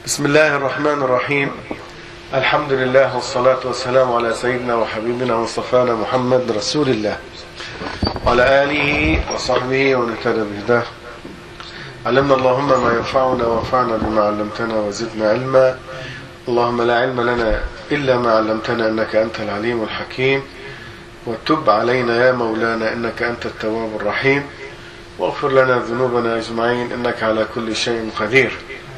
بسم الله الرحمن الرحيم. الحمد لله والصلاة والسلام على سيدنا وحبيبنا ومصطفانا محمد رسول الله وعلى آله وصحبه ومن اهتدى بهداه. علمنا اللهم ما ينفعنا وانفعنا بما علمتنا وزدنا علما. اللهم لا علم لنا إلا ما علمتنا إنك أنت العليم الحكيم، وتب علينا يا مولانا إنك أنت التواب الرحيم، واغفر لنا ذنوبنا أجمعين إنك على كل شيء قدير.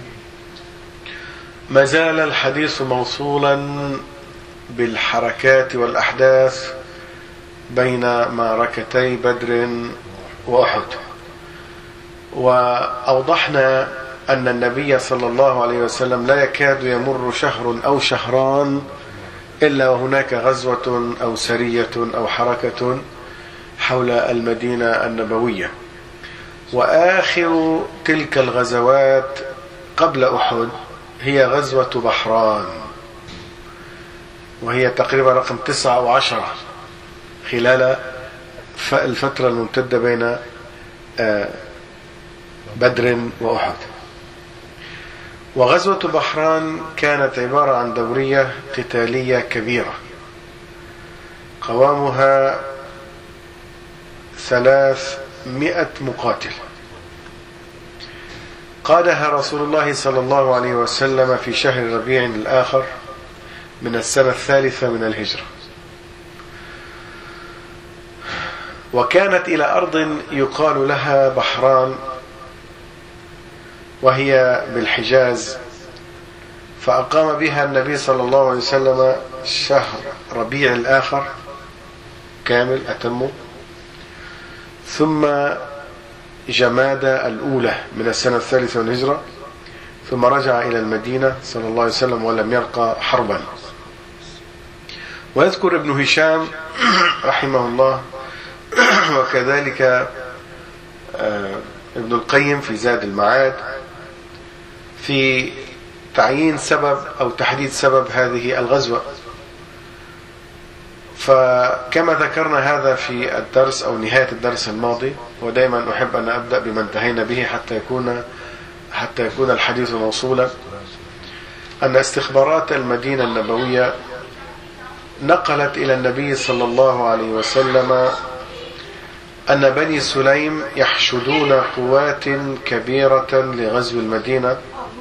ما زال الحديث موصولا بالحركات والأحداث بين معركتي بدر وأحد، وأوضحنا أن النبي صلى الله عليه وسلم لا يكاد يمر شهر أو شهران إلا وهناك غزوة أو سرية أو حركة حول المدينة النبوية. وآخر تلك الغزوات قبل أحد هي غزوة بحران، وهي تقريبا رقم 9 أو 10 خلال الفترة الممتدة بين بدر وأحد. وغزوة بحران كانت عبارة عن دورية قتالية كبيرة قوامها 300 مقاتل، قادها رسول الله صلى الله عليه وسلم في شهر ربيع الآخر من السنة 3 من الهجرة، وكانت إلى أرض يقال لها بحران، وهي بالحجاز. فأقام بها النبي صلى الله عليه وسلم شهر ربيع الآخر كامل أتمه، ثم جمادى الأولى من السنة 3 من الهجرة، ثم رجع إلى المدينة صلى الله عليه وسلم ولم يلقى حربا. ويذكر ابن هشام رحمه الله وكذلك ابن القيم في زاد المعاد في تعيين سبب أو تحديد سبب هذه الغزوة. فكما ذكرنا هذا في الدرس أو نهاية الدرس الماضي، ودائما أحب أن أبدأ بما انتهينا به حتى يكون الحديث موصولا، أن استخبارات المدينة النبوية نقلت إلى النبي صلى الله عليه وسلم أن بني سليم يحشدون قوات كبيرة لغزو المدينة.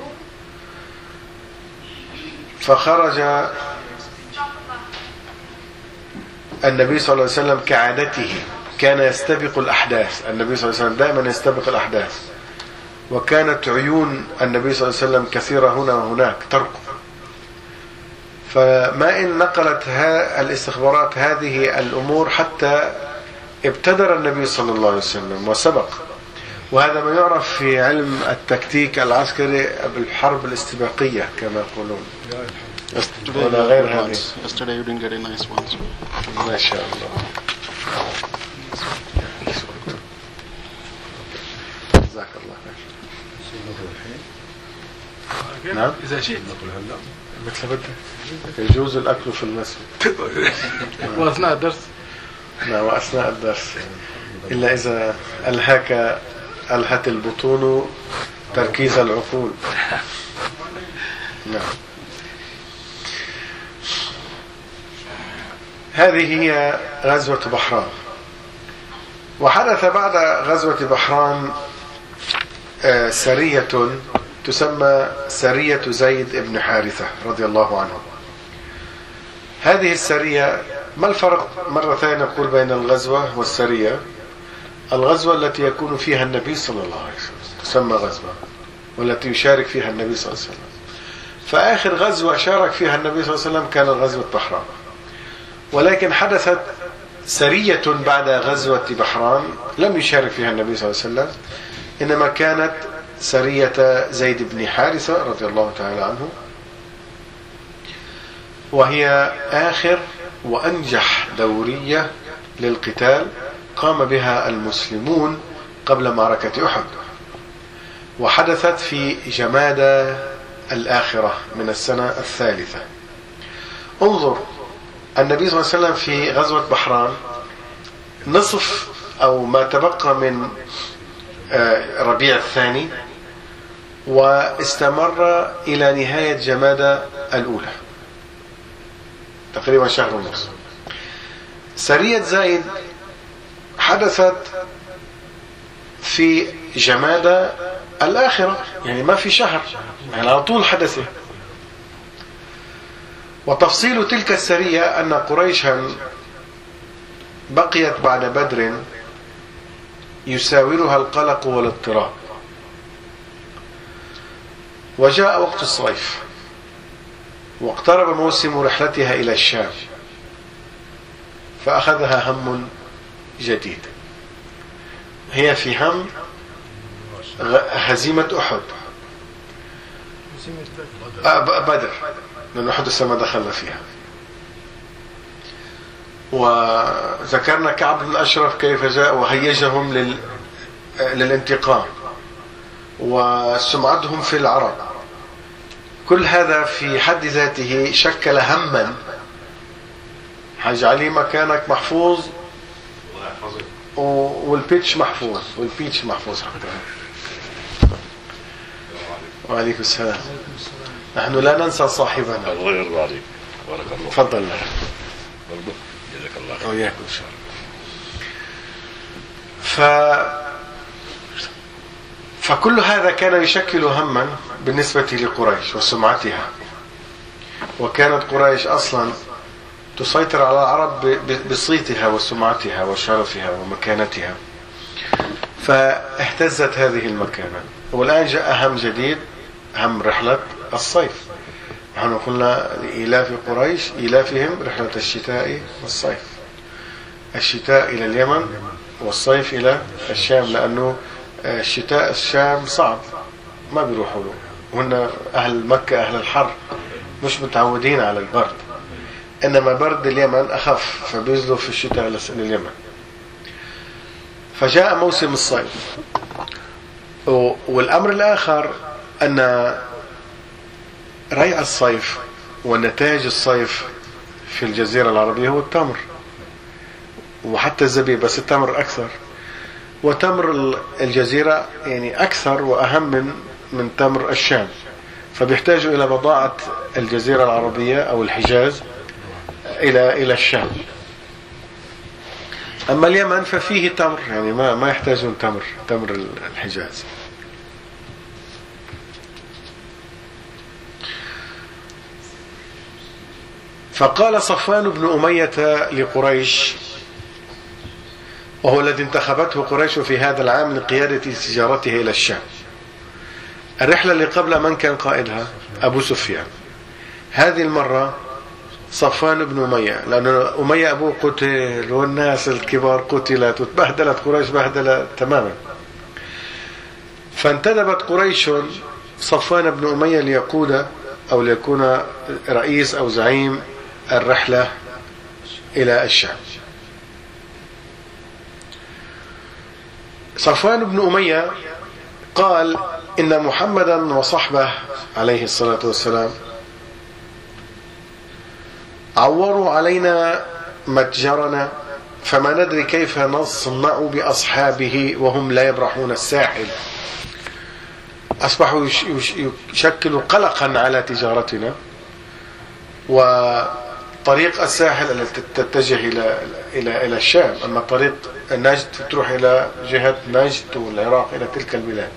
فخرج النبي صلى الله عليه وسلم كعادته، كان يستبق الأحداث. النبي صلى الله عليه وسلم دائما يستبق الأحداث، وكانت عيون النبي صلى الله عليه وسلم كثيرة هنا وهناك ترقب. فما إن نقلت الاستخبارات هذه الأمور حتى ابتدر النبي صلى الله عليه وسلم وسبق. وهذا ما يعرف في علم التكتيك العسكري بالحرب الاستباقية كما يقولون، ولا غير هذه. Yesterday you didn't get a nice ones. ما شاء الله. جزاك الله خير. نعم. إذا شئت مثل بدك يجوز الأكل في المسجد وأثناء الدرس. نعم، وأثناء الدرس، إلا إذا ألهت البطون تركيز العقول. نعم. هذه هي غزوة بحران. وحدث بعد غزوة بحران سرية تسمى سرية زيد بن حارثة رضي الله عنه. هذه السرية، ما الفرق مرة ثانية نقول بين الغزوة والسرية؟ الغزوة التي يكون فيها النبي صلى الله عليه وسلم تسمى غزوة، والتي يشارك فيها النبي صلى الله عليه وسلم. فآخر غزوة شارك فيها النبي صلى الله عليه وسلم كانت غزوة بحران. ولكن حدثت سرية بعد غزوة بحران لم يشارك فيها النبي صلى الله عليه وسلم، إنما كانت سرية زيد بن حارثة رضي الله تعالى عنه، وهي آخر وأنجح دورية للقتال قام بها المسلمون قبل معركة أحد، وحدثت في جمادى الآخرة من السنة 3. انظر، النبي صلى الله عليه وسلم في غزوة بحران نصف أو ما تبقى من ربيع الثاني واستمر إلى نهاية جمادى الأولى تقريبا شهر ونصف. سرية زايد حدثت في جمادى الآخرة، يعني ما في شهر، يعني على طول حدثت. وتفصيل تلك السرية أن قريشا بقيت بعد بدر يساورها القلق والاضطراب، وجاء وقت الصيف واقترب موسم رحلتها إلى الشام، فأخذها هم جديد. هي في هم هزيمة أحد، بدر، لأن أحد لسه ما دخلنا فيها. وذكرنا كعب بن الأشرف كيف جاء وهيجهم للانتقام وسمعتهم في العرب. كل هذا في حد ذاته شكل هما. حاج علي مكانك محفوظ والبيتش محفوظ حتى. وعليكم السلام. نحن لا ننسى صاحبنا. الله يرضى عليك. بارك الله. تفضل لك. برضه جزاك الله خير. وياكم ان شاء الله. فكل هذا كان يشكل هما بالنسبة لقريش وسمعتها، وكانت قريش أصلا تسيطر على العرب بصيتها وسمعتها وشرفها ومكانتها، فاهتزت هذه المكانة. والآن جاء هم جديد، هم رحلة الصيف. نحن قلنا لإيلاف قريش إيلافهم رحلة الشتاء والصيف، الشتاء إلى اليمن والصيف إلى الشام، لأنه الشتاء الشام صعب ما بيروحوا له، وهن أهل مكة أهل الحر مش متعودين على البرد، إنما برد اليمن أخف فبينزلوا في الشتاء لليمن. فجاء موسم الصيف. والأمر الآخر أن ريع الصيف ونتائج الصيف في الجزيرة العربية هو التمر وحتى الزبيب، بس التمر أكثر، وتمر الجزيرة يعني أكثر وأهم من تمر الشام، فبيحتاجوا إلى بضاعة الجزيرة العربية أو الحجاز إلى الشام. أما اليمن ففيه تمر، يعني ما يحتاجون تمر الحجاز. فقال صفوان بن أمية لقريش، وهو الذي انتخبته قريش في هذا العام لقيادة تجارته إلى الشام. الرحلة اللي قبل من كان قائدها؟ أبو سفيان. هذه المرة صفوان بن أمية، لأن أمية أبوه قتل والناس الكبار قتلت وتبهدلت قريش بهدلة تماما، فانتدبت قريش صفوان بن أمية ليقود أو ليكون رئيس أو زعيم الرحلة إلى الشام. صفوان بن أمية قال إن محمدا وصحبه عليه الصلاة والسلام عوروا علينا متجرنا، فما ندري كيف نصنع بأصحابه وهم لا يبرحون الساحل. أصبحوا يشكلوا قلقا على تجارتنا، وطريق الساحل التي تتجه إلى الشام، أما طريق نجد تروح إلى جهة نجد والعراق إلى تلك البلاد،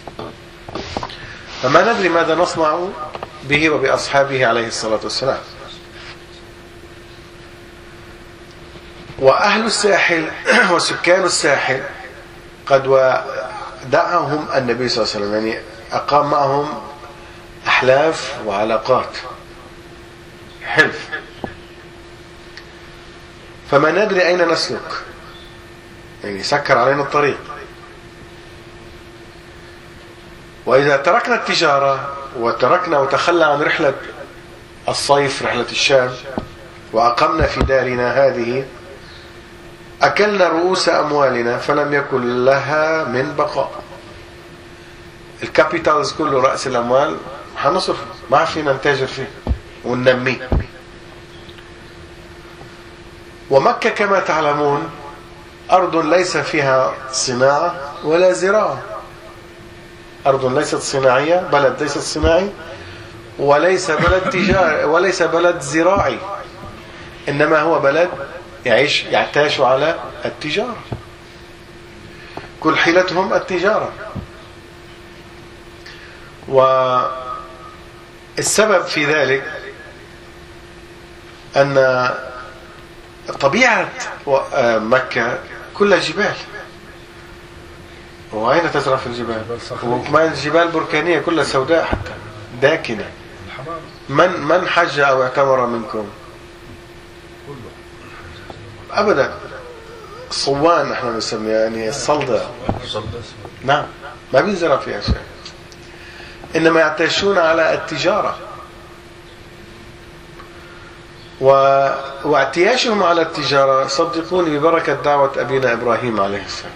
فما ندري ماذا نصنع به وبأصحابه عليه الصلاة والسلام. وأهل الساحل وسكان الساحل قد ودعهم النبي صلى الله عليه وسلم، يعني أقام معهم أحلاف وعلاقات حلف، فما ندري أين نسلك، يعني سكر علينا الطريق. وإذا تركنا التجارة وتركنا وتخلى عن رحلة الصيف رحلة الشام وأقمنا في دارنا هذه، أكلنا رؤوس أموالنا فلم يكن لها من بقاء. الكابيتالز كله رأس الأموال حنصرف، ما فينا نتاجر فيه وننميه. ومكة كما تعلمون أرض ليس فيها صناعة ولا زراعة، أرض ليست صناعية، بلد ليست صناعي، وليس بلد تجاري، وليس بلد زراعي، إنما هو بلد يعتاش على التجارة، كل حيلتهم التجارة. والسبب في ذلك أن طبيعة مكة كلها جبال، وأين تزرع في الجبال؟ وكمان الجبال بركانية كلها سوداء حتى داكنة. من حج أو اعتمر منكم؟ أبدا. صوان نحن نسميها، يعني الصلدة. نعم، ما بينزرع فيها شيء، إنما يعتاشون على التجارة. واعتياشهم على التجارة صدقوني ببركة دعوة أبينا إبراهيم عليه السلام،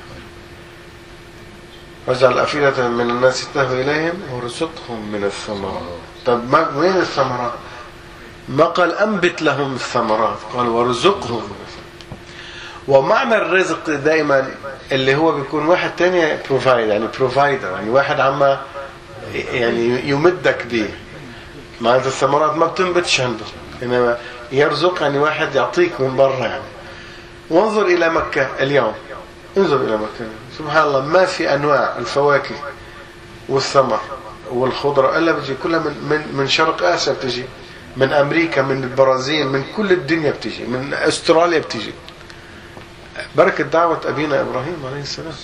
وجعل أفئدة من الناس تهوي إليهم ورزقهم من الثمرات. طب وين الثمرات؟ ما قال أنبت لهم الثمرات، قال ورزقهم. ومعنى الرزق دائما اللي هو بيكون واحد تاني بروفايد، يعني بروفايدر، يعني واحد عم يعني يمدك به. معنى الثمرات ما بتنبتش عنده، إنما يرزق يعني واحد يعطيك من برا يعني. وانظر إلى مكة اليوم، انظر إلى مكة سبحان الله، ما في أنواع الفواكه والثمر والخضرة إلا بتجي كلها من شرق آسيا، بتجي من أمريكا، من البرازيل، من كل الدنيا بتجي، من أستراليا بتجي، بركة دعوة أبينا إبراهيم عليه السلام.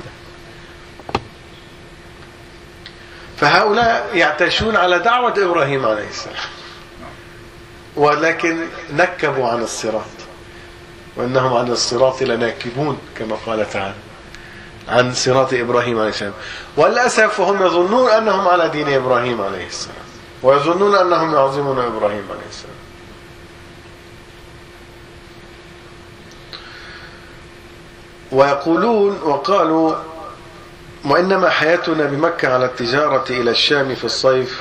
فهؤلاء يعتاشون على دعوة إبراهيم عليه السلام، ولكن نكبوا عن الصراط، وإنهم عن الصراط لناكبون كما قال تعالى عن صراط إبراهيم عليه السلام. والأسف وهم يظنون أنهم على دين إبراهيم عليه السلام، ويظنون أنهم يعظمون إبراهيم عليه السلام. ويقولون وقالوا وإنما حياتنا بمكة على التجارة إلى الشام في الصيف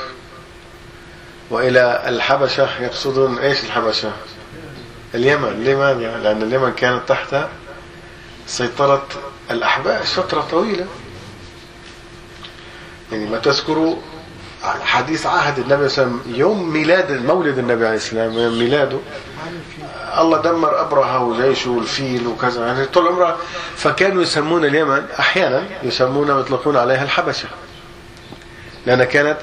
وإلى الحبشة. يقصدون إيش الحبشة؟ اليمن. لماذا؟ لأن اليمن كانت تحت سيطرة الأحباش فترة طويلة. يعني ما تذكروا حديث عهد النبي صلى الله عليه وسلم، يوم مولد النبي عليه السلام، يوم ميلاده الله دمر أبرهة وجيشه والفيل وكذا، يعني طول عمره. فكانوا يسمون اليمن أحيانا يسمونها ويطلقون عليها الحبشة، لأنها كانت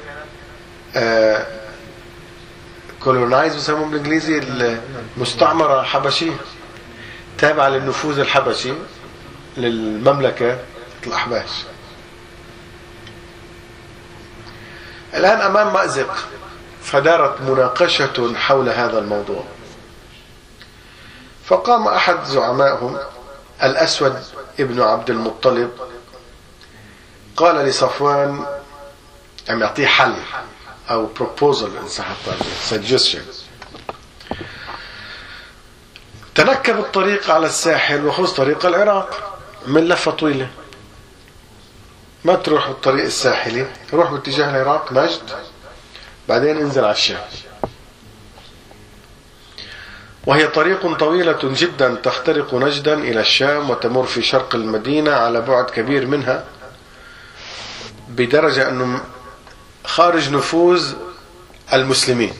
كولونايز بيسموه بالإنجليزي المستعمرة حبشية، تابعة للنفوذ الحبشي للمملكة الأحباش. الآن أمام مأزق، فدارت مناقشة حول هذا الموضوع. فقام أحد زعمائهم الأسود ابن عبد المطلب، قال لصفوان، يعني يعطيه حل أو proposal إن صح suggestion. تنكب الطريق على الساحل وخذ طريق العراق من لفة طويلة، ما تروح بالطريق الساحلي، روح باتجاه العراق نجد، بعدين انزل على الشام. وهي طريق طويلة جدا تخترق نجدا إلى الشام وتمر في شرق المدينة على بعد كبير منها، بدرجة أنه خارج نفوذ المسلمين.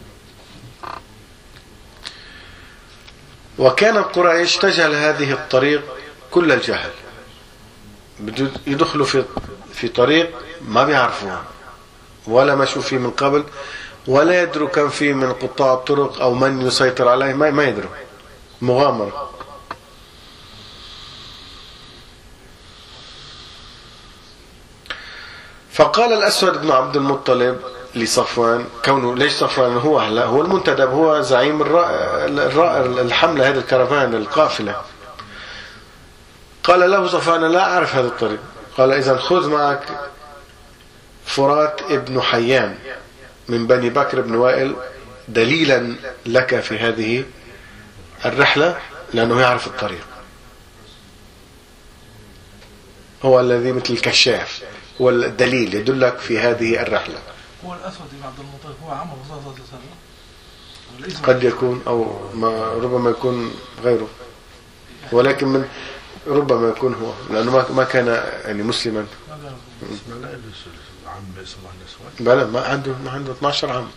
وكان قريش تجهل هذه الطريق كل الجهل، يدخلوا في طريق ما بيعرفوها ولا مشوا فيه من قبل، ولا يدروا كم فيه من قطاع الطرق أو من يسيطر عليه، ما يدروا، مغامرة. فقال الأسود بن عبد المطلب لصفوان، كونه ليش صفوان هو المنتدب، هو زعيم الحملة، هذه الكرفان القافلة. قال له صفوان لا أعرف هذا الطريق. قال إذن خذ معك فرات ابن حيان من بني بكر بن وائل دليلا لك في هذه الرحلة، لأنه يعرف الطريق، هو الذي مثل الكشاف، هو الدليل يدلك في هذه الرحلة. هو الأسود بن عبد المطلب هو عم الرسول صلى الله عليه وسلم، قد يكون أو ربما يكون غيره، ولكن ربما يكون هو، لأنه ما كان يعني مسلما. لا يجلس عم يصلح النسوان. بلى ما عنده 12 عام.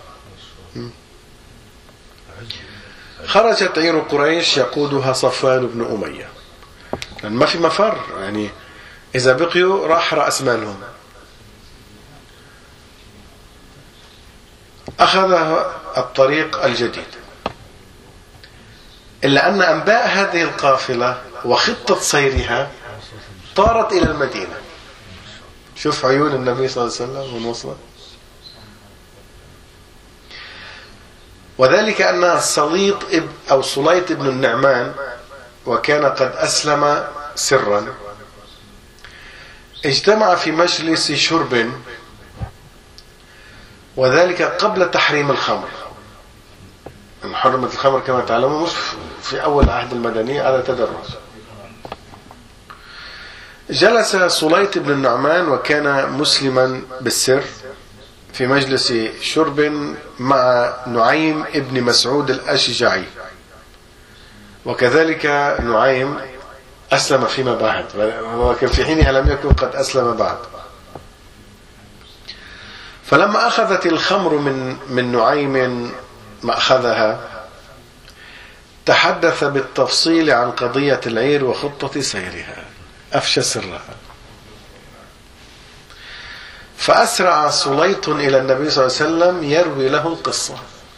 خرجت عير قريش يقودها صفوان بن أمية، لأن ما في مفر، يعني إذا بقيوا راح رأس مالهم. أخذ الطريق الجديد، إلا أن أنباء هذه القافلة وخطة سيرها طارت إلى المدينة. شوف عيون النبي صلى الله عليه وسلم ونوصله. وذلك أن سليط بن النعمان، وكان قد أسلم سرا، اجتمع في مجلس شرب، وذلك قبل تحريم الخمر. حرمت الخمر كما تعلمون مش في أول عهد المدنية على تدرج. جلس سليط بن النعمان وكان مسلما بالسر في مجلس شرب مع نعيم ابن مسعود الأشجعي، وكذلك نعيم أسلم فيما بعد، ولكن في حينها لم يكن قد أسلم بعد. فلما أخذت الخمر من نعيم مأخذها، تحدث بالتفصيل عن قضية العير وخطة سيرها، أفشى سرها. فأسرع سليط إلى النبي صلى الله عليه وسلم يروي له القصة.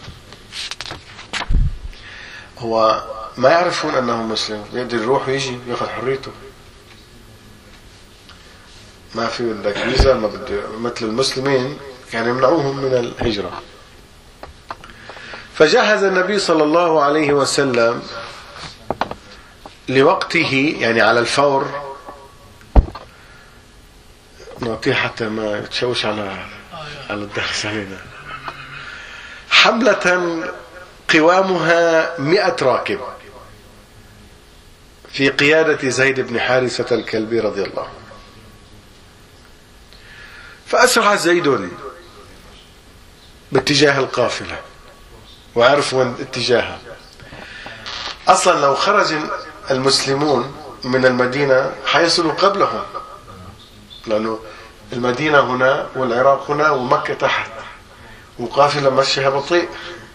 هو ما يعرفون أنه مسلم، يقدر يروح ويجي يأخذ حريته، ما في بدك فيزا، ما بده مثل المسلمين كان يمنعوهم من الهجرة. فجهز النبي صلى الله عليه وسلم لوقته، يعني على الفور، نعطيه حتى ما تشوش على الدرس علينا، حملة قوامها 100 راكب في قيادة زيد بن حارثة الكلبي رضي الله عنه. فأسرع زيد باتجاه القافلة وعرف وين اتجاهها. أصلا لو خرج المسلمون من المدينة حيصلوا قبلهم، لأنه المدينة هنا والعراق هنا ومكة تحت، وقافلة مشيها بطيء،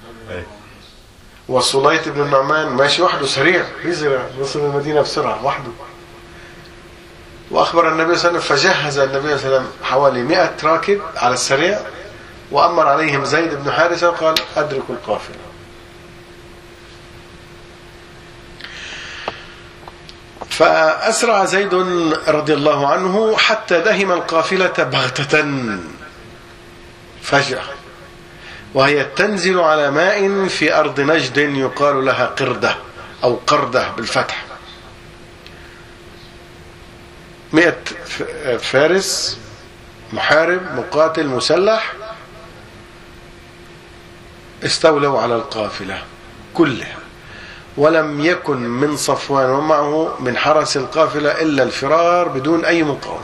وسليط بن النعمان ماشي وحده سريع، يزرع يوصل المدينة بسرعة وحده. وأخبر النبي صلى الله عليه وسلم، فجهز النبي صلى الله عليه وسلم حوالي 100 راكب على السريع، وأمر عليهم زيد بن حارثة وقال أدركوا القافلة. فأسرع زيد رضي الله عنه حتى دهم القافلة بغتة فجأة، وهي تنزل على ماء في أرض نجد يقال لها قردة أو قردة بالفتح. 100 فارس محارب مقاتل مسلح استولوا على القافلة كلها، ولم يكن من صفوان ومعه من حرس القافلة إلا الفرار بدون أي مقاومة.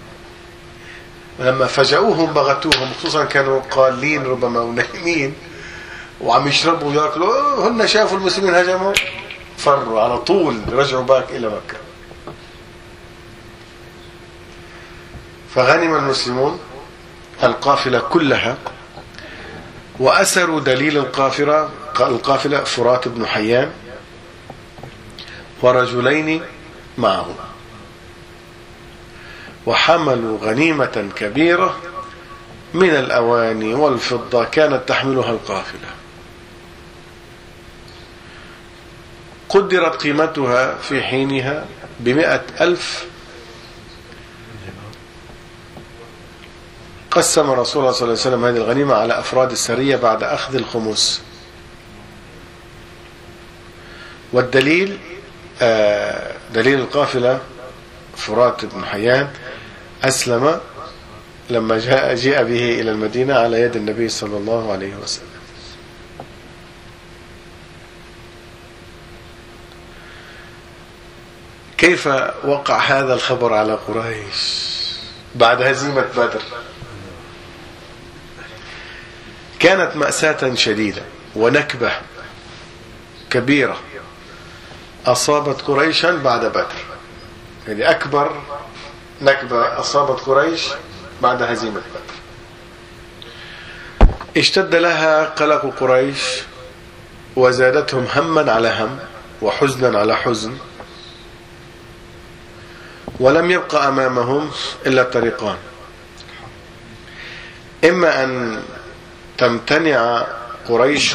ولما فجأوهم بغتوهم، خصوصا كانوا قالين ربما ونايمين وعم يشربوا ويأكلوا، هن شافوا المسلمين هجموا فروا على طول، رجعوا باك إلى مكة. فغنم المسلمون القافلة كلها، وأسروا دليل القافلة فرات بن حيان ورجلين معه، وحملوا غنيمة كبيرة من الأواني والفضة كانت تحملها القافلة، قدرت قيمتها في حينها ب100,000. قسم رسول الله صلى الله عليه وسلم هذه الغنيمة على أفراد السرية بعد أخذ الخمس. والدليل دليل القافلة فرات بن حيان أسلم لما جاء به إلى المدينة على يد النبي صلى الله عليه وسلم. كيف وقع هذا الخبر على قريش بعد هزيمة بدر؟ كانت مأساة شديدة ونكبة كبيرة أصابت قريشا بعد بدر. هذه أكبر نكبة أصابت قريش بعد هزيمة بدر. اشتد لها قلق قريش وزادتهم هما على هم وحزنا على حزن، ولم يبقى أمامهم إلا طريقان: إما أن تمتنع قريش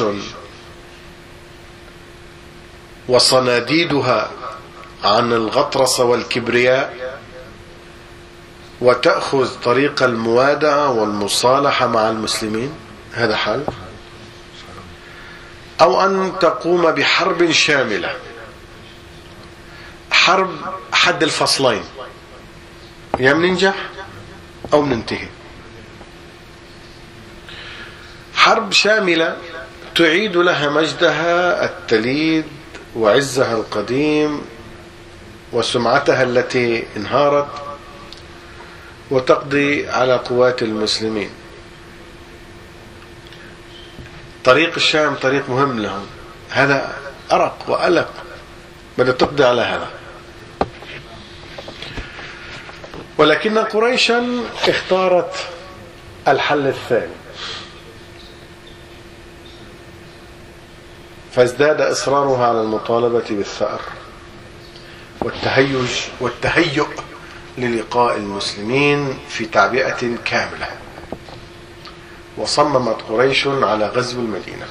وصناديدها عن الغطرسة والكبرياء وتأخذ طريق الموادعة والمصالحة مع المسلمين، هذا حل، أو أن تقوم بحرب شاملة، حرب حد الفصلين، يا مننجح أو مننتهي. حرب شاملة تعيد لها مجدها التليد وعزها القديم وسمعتها التي انهارت، وتقضي على قوات المسلمين. طريق الشام طريق مهم لهم، هذا أرق وألق، بدأ تقضي على هذا. ولكن قريشا اختارت الحل الثاني، فازداد إصرارها على المطالبة بالثأر والتهيؤ للقاء المسلمين في تعبئة كاملة. وصممت قريش على غزو المدينة.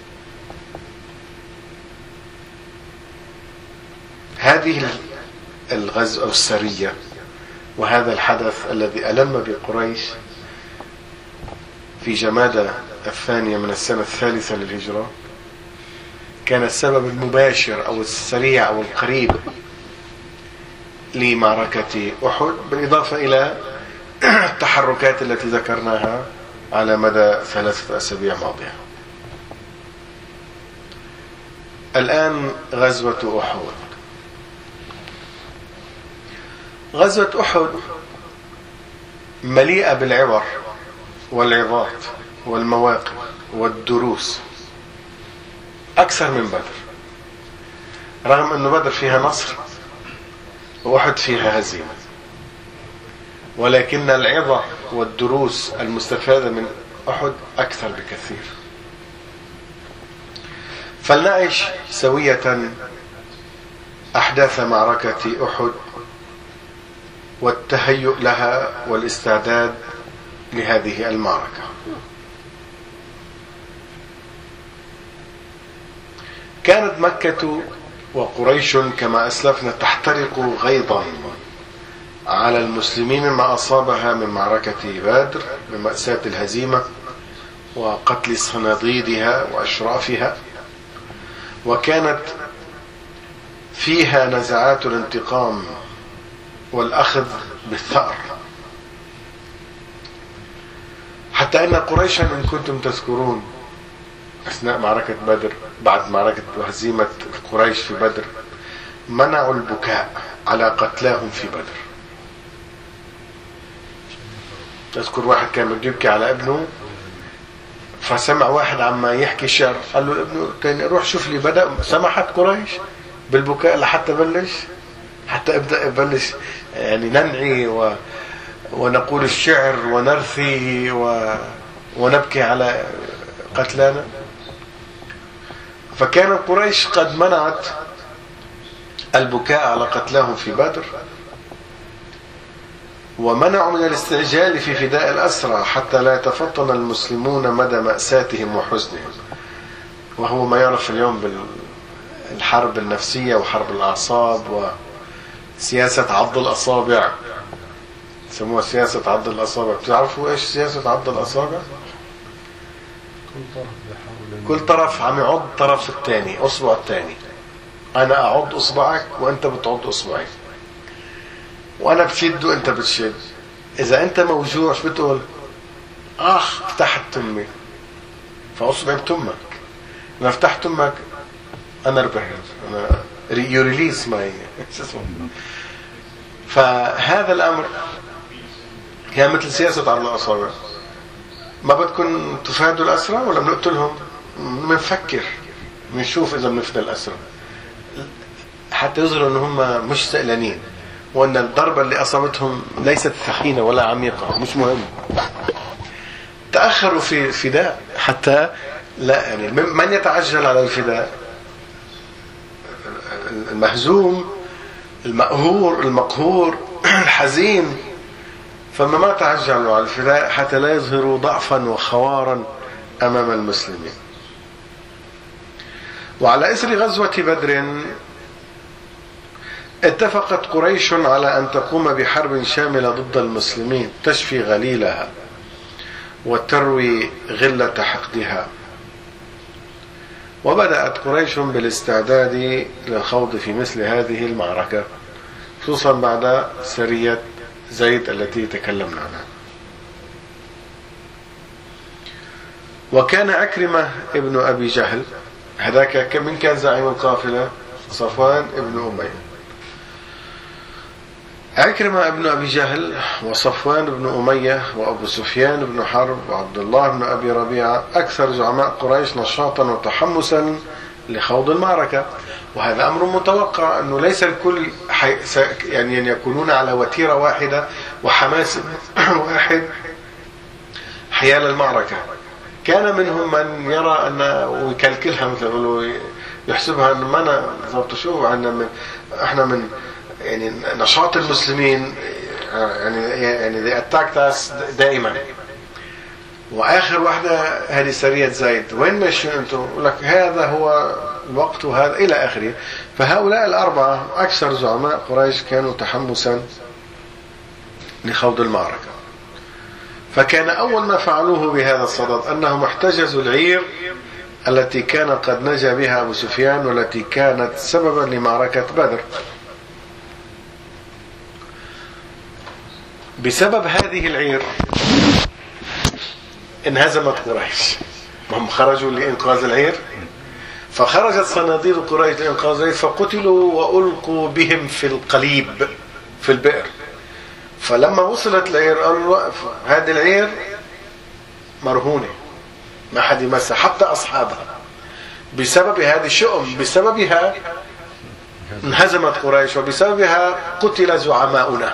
هذه الغزو أو السرية وهذا الحدث الذي ألم بقريش في جمادى الثانية من السنة الثالثة للهجرة كان السبب المباشر أو السريع أو القريب لمعركة أحد، بالإضافة إلى التحركات التي ذكرناها على مدى 3 أسابيع ماضية. الآن غزوة أحد. غزوة أحد مليئة بالعبر والعظات والمواقف والدروس أكثر من بدر، رغم أن بدر فيها نصر وأحد فيها هزيمة، ولكن العظة والدروس المستفادة من أحد أكثر بكثير. فلنعيش سوية أحداث معركة أحد والتهيؤ لها والاستعداد لهذه المعركة. كانت مكة وقريش كما أسلفنا تحترق غيظا على المسلمين ما أصابها من معركة بدر بمأساة الهزيمة وقتل صناديدها وأشرافها، وكانت فيها نزعات الانتقام والأخذ بالثأر، حتى أن قريشا إن كنتم تذكرون أثناء معركة بدر، بعد معركة هزيمة قريش في بدر، منعوا البكاء على قتلاهم في بدر. تذكر واحد كان بده يبكي على ابنه، فسمع واحد عما يحكي شعر، قال له ابنه تاني روح شوف لي، بدأ سمحت قريش بالبكاء لحتى بلش يعني ننعي ونقول الشعر ونرثي ونبكي على قتلانا. فكان قريش قد منعت البكاء على قتلاهم في بدر، ومنعوا من الاستعجال في فداء الأسرى حتى لا يتفطن المسلمون مدى مأساتهم وحزنهم، وهو ما يعرف اليوم بالحرب النفسية وحرب الأعصاب وسياسة عض الأصابع، يسموها سياسة عض الأصابع. بتعرفوا إيش سياسة عض الأصابع؟ كل طرف عم يعض طرف الثاني، أصبع الثاني، أنا أعض أصبعك وأنت بتعض أصبعي، وأنا بشد وأنت بتشد. إذا أنت موجوع شو بتقول؟ فتحت تمي، فأصبعي بتمك. لما فتحت تمك أنا ربحت، أنا يوريليس ماي. فهذا الأمر كان مثل سياسة عرض الأصابع. ما بدكم تفادوا الأسرى ولا بنقتلهم؟ بنفكر بنشوف إذا بنفدى الأسرى حتى يظهروا إن هم مش سئلانين. وأن الضربة اللي أصابتهم ليست ثخينة ولا عميقة، مش مهم. تأخروا في الفداء حتى لا، يعني من يتعجل على الفداء؟ المهزوم المقهور المقهور الحزين. فما ما تعجلوا على الفداء حتى لا يظهروا ضعفا وخوارا أمام المسلمين. وعلى إثر غزوة بدر اتفقت قريش على أن تقوم بحرب شاملة ضد المسلمين تشفي غليلها وتروي غلة حقدها. وبدأت قريش بالاستعداد للخوض في مثل هذه المعركة، خصوصا بعد سرية زيد التي تكلمنا عنها. وكان عكرمة ابن أبي جهل، هذاك من كان زعيم القافلة؟ صفوان ابن أمية. عكرمة ابن أبي جهل وصفوان بن أمية وأبو سفيان بن حرب وعبد الله بن أبي ربيعة أكثر زعماء قريش نشاطا وتحمسا لخوض المعركة. وهذا أمر متوقع، أنه ليس الكل يعني أن يكونون على وتيرة واحدة وحماس واحد حيال المعركة. كان منهم من يرى أن ويكلكلها، مثل يحسبها أن ما شوف احنا من يعني نشاط المسلمين، يعني they attacked us دائما. واخر واحدة هذه سرية زيد، وين ماشيين انتم؟ يقول لك هذا هو الوقت وهذا الى اخره. فهؤلاء الاربعة اكثر زعماء قريش كانوا تحمسا لخوض المعركة. فكان اول ما فعلوه بهذا الصدد انهم احتجزوا العير التي كان قد نجا بها ابو سفيان، والتي كانت سببا لمعركة بدر. بسبب هذه العير انهزمت قريش، هم خرجوا لإنقاذ العير، فخرجت صناديد قريش لإنقاذ العير فقتلوا وألقوا بهم في القليب في البئر. فلما وصلت العير قالوا هذه العير مرهونة، ما حد يمسها حتى أصحابها. بسبب هذه الشؤم، بسببها انهزمت قريش، وبسببها قتل زعماؤنا.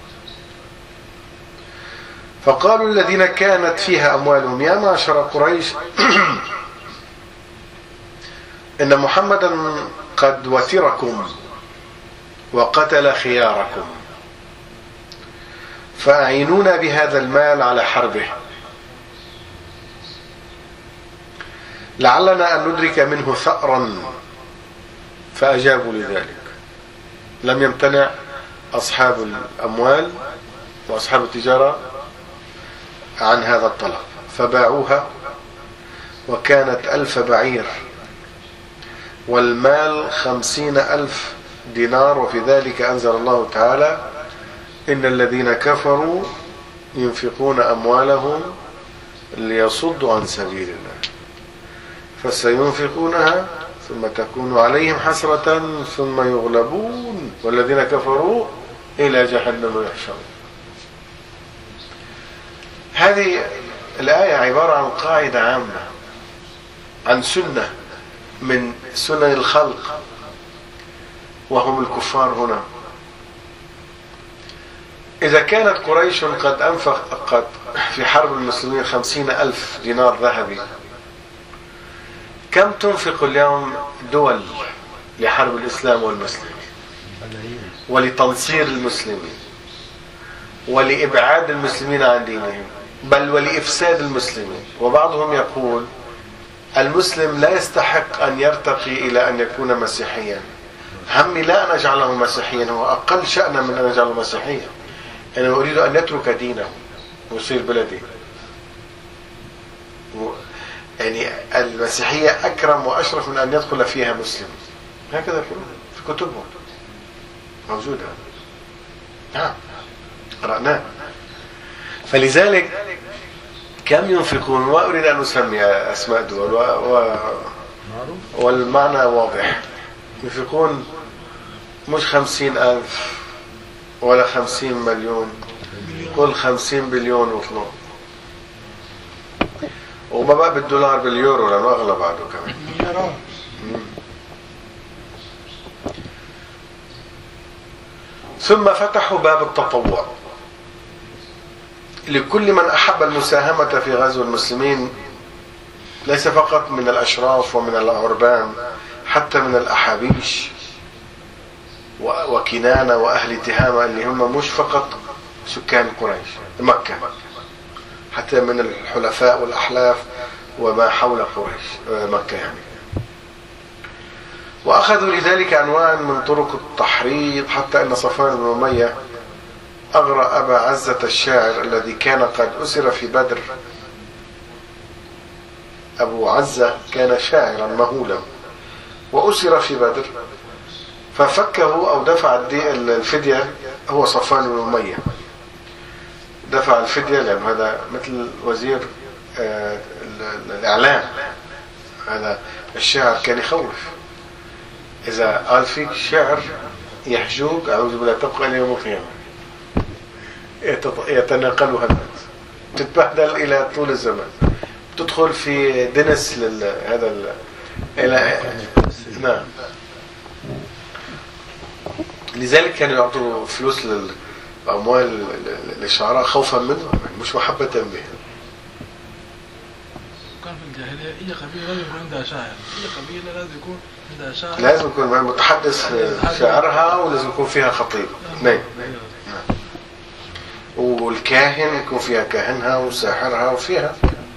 فقالوا الذين كانت فيها أموالهم يا معشر قريش إن محمدا قد وتركم وقتل خياركم، فأعينونا بهذا المال على حربه، لعلنا أن ندرك منه ثأرا. فأجابوا لذلك. لم يمتنع أصحاب الأموال وأصحاب التجارة عن هذا الطلب، فباعوها، وكانت 1000 بعير، والمال 50,000 دينار. وفي ذلك أنزل الله تعالى إن الذين كفروا ينفقون أموالهم ليصدوا عن سبيل الله فسينفقونها ثم تكون عليهم حسرة ثم يغلبون والذين كفروا إلى جهنم يحشرون. هذه الآية عبارة عن قاعدة عامة، عن سنة من سنن الخلق، وهم الكفار هنا. إذا كانت قريش قد أنفقت في حرب المسلمين 50,000 دينار ذهبي، كم تنفق اليوم دول لحرب الإسلام والمسلمين ولتنصير المسلمين ولإبعاد المسلمين عن دينهم، بل ولإفساد المسلمين؟ وبعضهم يقول المسلم لا يستحق أن يرتقي إلى أن يكون مسيحيا. همي لا أن أجعله مسيحيا، هو أقل شأنا من أن أجعله مسيحيا. أنا أريد أن يترك دينه ويصير بلدي. يعني المسيحية أكرم وأشرف من أن يدخل فيها مسلم. هكذا يقولون في كتبهم، موجودة، نعم قرأناه. فلذلك كم ينفقون؟ وأريد أن أسمي أسماء دول والمعنى واضح. ينفقون مش 50,000 ولا 50 مليون، قل 50 بليون وطلع، وما بقى بالدولار باليورو لأنه أغلى بعده كمان. ثم فتحوا باب التطوع لكل من أحب المساهمة في غزو المسلمين، ليس فقط من الأشراف ومن العربان، حتى من الأحابيش وكنانة وأهل تهامة اللي هم مش فقط سكان قريش مكة، حتى من الحلفاء والأحلاف وما حول قريش مكة يعني. وأخذوا لذلك أنواع من طرق التحريض، حتى أن صفوان بن أمية أغرى أبا عزة الشاعر الذي كان قد أسر في بدر. أبو عزة كان شاعرا مهولا وأسر في بدر، ففكه أو دفع الفدية هو صفوان بن أمية، دفع الفدية لأن هذا مثل وزير الإعلام، هذا الشاعر كان يخوف، إذا قال فيك شعر يحجوك أعوذ بالله تبقى إلى يوم القيامة، يتناقلها الناس، تتبهدل إلى طول الزمان، تدخل في دنس هذا إلى نعم. لذلك كانوا يعطوا فلوس للأموال للشعراء خوفا منهم، مش محبة به. كان في الجاهلية أي قبيلة لازم يكون عندها شاعر، أي قبيلة لازم يكون عندها شاعر، لازم يكون متحدث شعرها ولازم يكون فيها خطيب. نعم. والكاهن يكون فيها كاهنها وساحرها وفيها.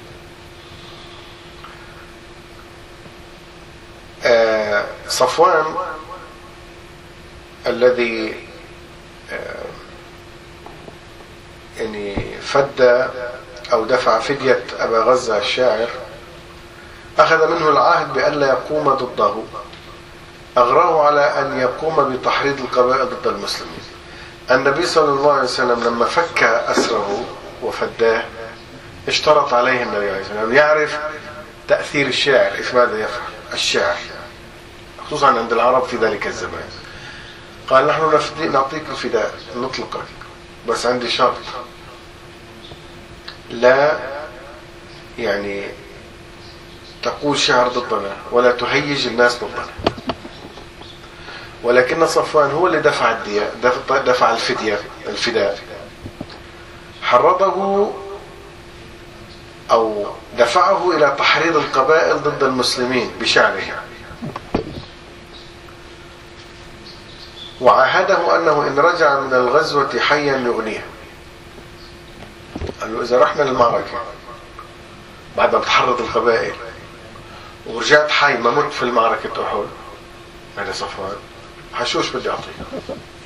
صفوان الذي يعني فدى أو دفع فدية أبا غزة الشاعر أخذ منه العهد بألا يقوم ضده، أغراه على أن يقوم بتحريض القبائل ضد المسلمين. النبي صلى الله عليه وسلم لما فك أسره وفداه اشترط عليه النبي عليه الصلاة والسلام يعرف تأثير الشاعر، إيش ماذا يفعل الشاعر خصوصا عند العرب في ذلك الزمان. قال نحن نعطيك الفداء نطلقك، بس عندي شرط، لا يعني تقول شعر ضدنا ولا تهيج الناس ضدنا. ولكن صفوان هو اللي دفع الدية، دفع الفداء، حرضه أو دفعه إلى تحريض القبائل ضد المسلمين بشعره، وعاهده أنه إن رجع من الغزوة حيا يغنيه. قال له إذا رحنا للمعركة بعد ما تحرض القبائل ورجعت حي ما مت في المعركة أحد، هذا صفوان حشوش بدي أعطيه.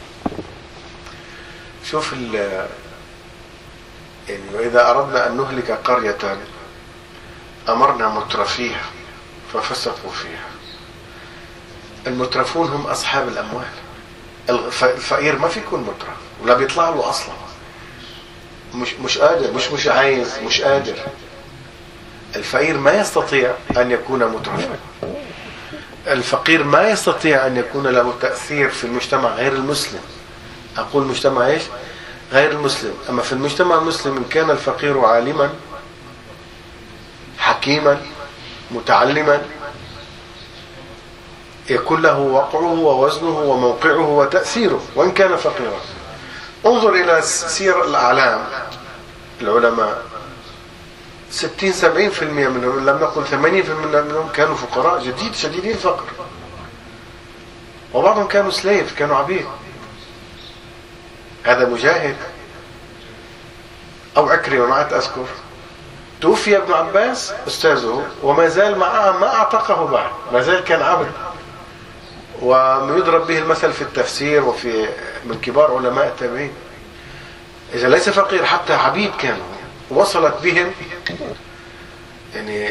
شوف يعني وإذا أردنا أن نهلك قرية أمرنا مترفيها ففسقوا فيها. المترفون هم أصحاب الأموال. الفقير ما في يكون مترف ولا بيطلع له أصلا، مش قادر، مش عايز، مش قادر. الفقير ما يستطيع أن يكون مترفا. الفقير ما يستطيع أن يكون له تأثير في المجتمع غير المسلم. أقول مجتمع إيش؟ غير المسلم. أما في المجتمع المسلم إن كان الفقير عالما حكيما متعلما يكون له وقعه ووزنه وموقعه وتأثيره وإن كان فقيرا. انظر إلى سير الأعلام العلماء، 60-70% منهم، لم نقل 80% منهم كانوا فقراء شديدي الفقر، وبعضهم كانوا سليف، كانوا عبيد. هذا مجاهد. أو عكرمة ما أذكر، توفي ابن عباس أستاذه وما زال معه، ما أعتقه بعد، ما زال كان عبد، ويضرب به المثل في التفسير وفي من كبار علماء التابعين. إذا ليس فقير حتى عبيد كانوا، وصلت بهم يعني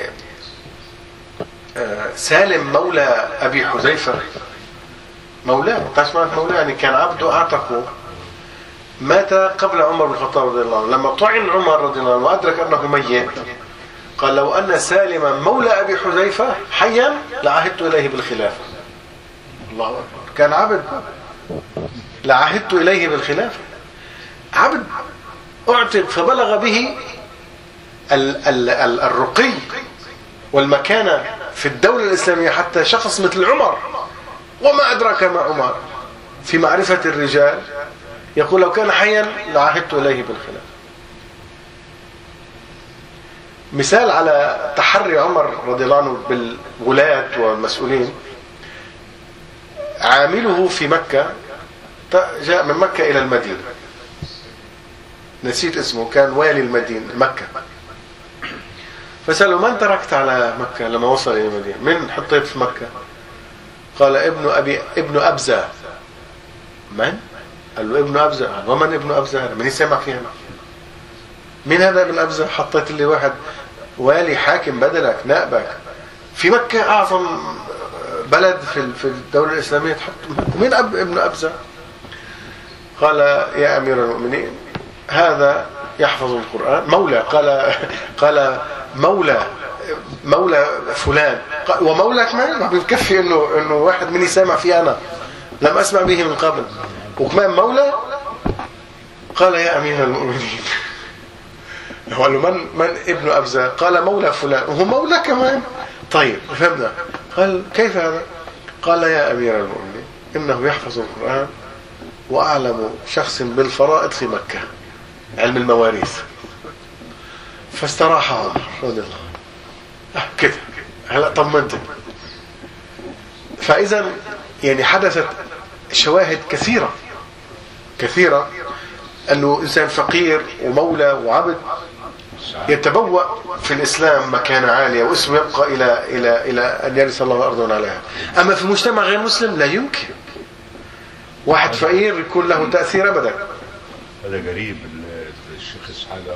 سالم مولى أبي حذيفة مولاه، تعرف معنى مولاه؟ يعني كان عبده أعتقه، مات قبل عمر بن الخطاب رضي الله عنه. لما طعن عمر رضي الله عنه وأدرك أنه ميت قال لو أن سالما مولى أبي حذيفة حيا لعهدت إليه بالخلافة. الله أكبر، كان عبد، لعهدت إليه بالخلافة، عبد أعتق، فبلغ به الرقي والمكانة في الدولة الإسلامية حتى شخص مثل عمر، وما أدرك ما عمر في معرفة الرجال يقول لو كان حيا لعهدت إليه بالخلاف. مثال على تحري عمر رضي الله عنه بالولاة والمسؤولين، عامله في مكة جاء من مكة إلى المدينة، نسيت اسمه، كان والي المدينة مكة، فسأله من تركت على مكة لما وصل إلى المدينة؟ من حطيت في مكة؟ قال ابن أبزة. من؟ قال له ابن أبزة. قال ومن ابن أبزة هذا؟ من يسمع فيها؟ من هذا ابن أبزة؟ حطيت لي واحد والي حاكم بدلك نائبك في مكة، أعظم بلد في الدولة الإسلامية، تحط من ابن أبزة؟ قال يا أمير المؤمنين هذا يحفظ القرآن مولى. قال مولى فلان. ومولى كمان ما بيكفي انه واحد مني سامع فيه، انا لم اسمع به من قبل، وكمان مولى. قال يا امير المؤمنين قال له من ابن أبزة؟ قال مولى فلان، وهو مولى كمان. طيب فهمنا. قال كيف هذا؟ قال يا امير المؤمنين انه يحفظ القرآن واعلم شخص بالفرائض في مكة، علم المواريث. فاستراح عمر رضي الله كده. هلا طمنت. فاذا يعني حدثت شواهد كثيرة انه انسان فقير ومولى وعبد يتبوأ في الاسلام مكانة عالية، واسمه يبقى الى ان يرث الله الارض عليها. اما في مجتمع غير مسلم لا يمكن واحد فقير يكون له تأثير ابدا. هذا قريب. الشيخ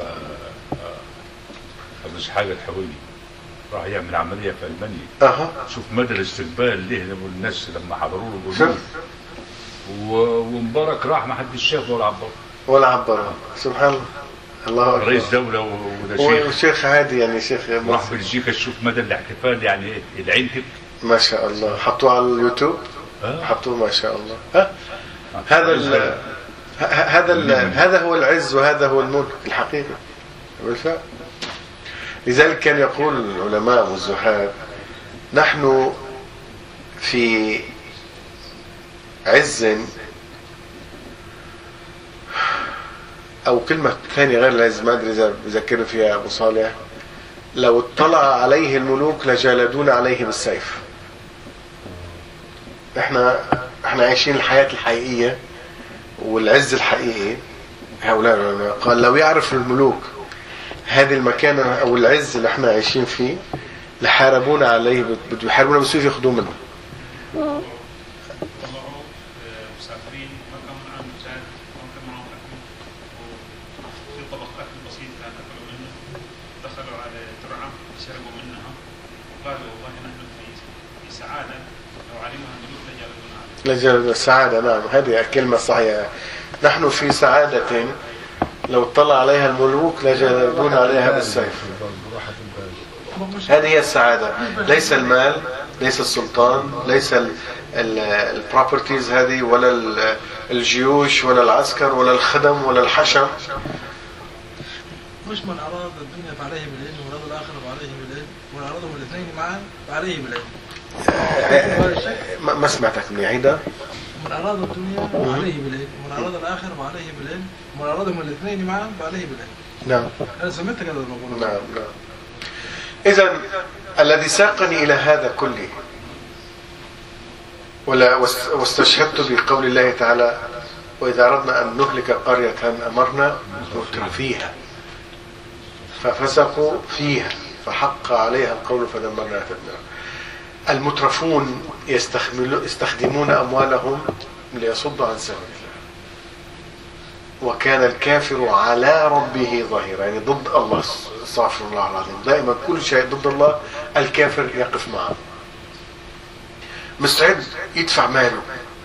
أبو إسحاق الحويني راح يعمل عملية في ألمانيا. شوف مدى الاستقبال له والناس لما حضروا له جنود، ومبارك راح ما حدش شافه ولا عبر. سبحان الله. الله أكبر. رئيس دولة وشيخ عادي يعني. شيخ راح بلجيكا. شوف مدى الاحتفال يعني العين تبكي. ما شاء الله. حطوه على اليوتيوب. حطوه ما شاء الله. هذا هو العز وهذا هو الملك الحقيقي بالفعل. لذلك كان يقول العلماء والزهاد نحن في عز، او كلمة ثانية غير العز ما ادري اذا بذكر فيها ابو صالح، لو اطلع عليه الملوك لجالدون عليه بالسيف. احنا عايشين الحياة الحقيقية والعز الحقيقي. هؤلاء العلماء قال لو يعرف الملوك هذه المكان او العز اللي احنا عايشين فيه لحاربونا عليه، بده يحاربونا بالسيف ياخذوه منه. مسافرين ما كان معهم زاد، ما كان معهم اكل، وفي طبق اكل بسيط كان اكلوا منه، دخلوا على ترعه شربوا منها وقالوا والله نحن في سعاده، لو علمها الملوك لجالدونا عليه. السعاده، نعم، هذه الكلمه الصحيحه. نحن في سعاده لو اطلع عليها الملوك لجالدون عليها بالسيف. هذه هي السعادة، ليس المال، ليس السلطان، ليس البروبرتيز هذه، ولا الجيوش، ولا العسكر، ولا الخدم، ولا الحشم. مش من أراد الدنيا فعليه بالعلم، ومن أراد الآخرة فعليه بالعلم، ومن أرادهم الاثنين معا فعليه بالعلم. ما سمعتك من عيدة. من أراد الدنيا فعليه بالعلم، ومن أراد الآخرة فعليه بالعلم، ومن أرادهم الاثنين معا فعليه بالعلم. نعم. أنا سمعت كذا المقولة. نعم. إذن الذي ساقني إلى هذا كله واستشهدت بقول الله تعالى: وإذا أردنا أن نهلك قرية أمرنا مترفيها ففسقوا فيها فحق عليها القول فدمرناها تدميرا. المترفون يستخدمون أموالهم ليصدوا عن سبيل الله، وكان الكافر على ربه ظهيرا، يعني ضد الله. استغفر الله العظيم. دائما كل شيء ضد الله الكافر يقف معه، مستعد يدفع ماله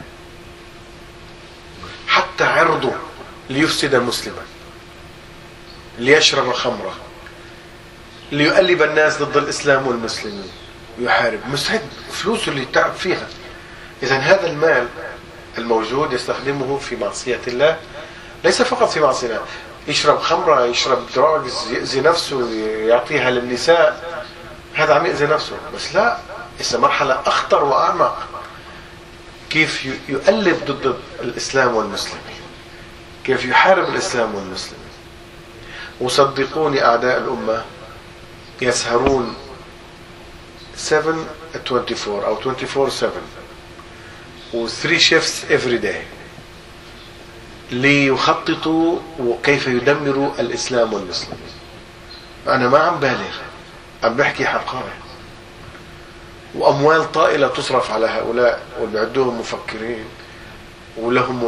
حتى عرضه ليفسد مسلما، ليشرب خمره، ليؤلب الناس ضد الإسلام والمسلمين، يحارب، مستعد فلوسه اللي تعب فيها. إذن هذا المال الموجود يستخدمه في معصية الله، ليس فقط في معصية الله، يشرب خمرة، يشرب دراجز، يأذي نفسه، يعطيها للنساء، هذا عم يأذي نفسه. بس لا، إذا مرحلة أخطر وأعمق، كيف يؤلف ضد الإسلام والمسلمين، كيف يحارب الإسلام والمسلمين. وصدقوني أعداء الأمة يسهرون 7/24 أو 24/7 و 3 shifts every day ليخططوا وكيف يدمروا الإسلام والمسلمين. أنا ما عم بالغ، عم بحكي حقائق. وأموال طائلة تصرف على هؤلاء واللي عندهم مفكرين ولهم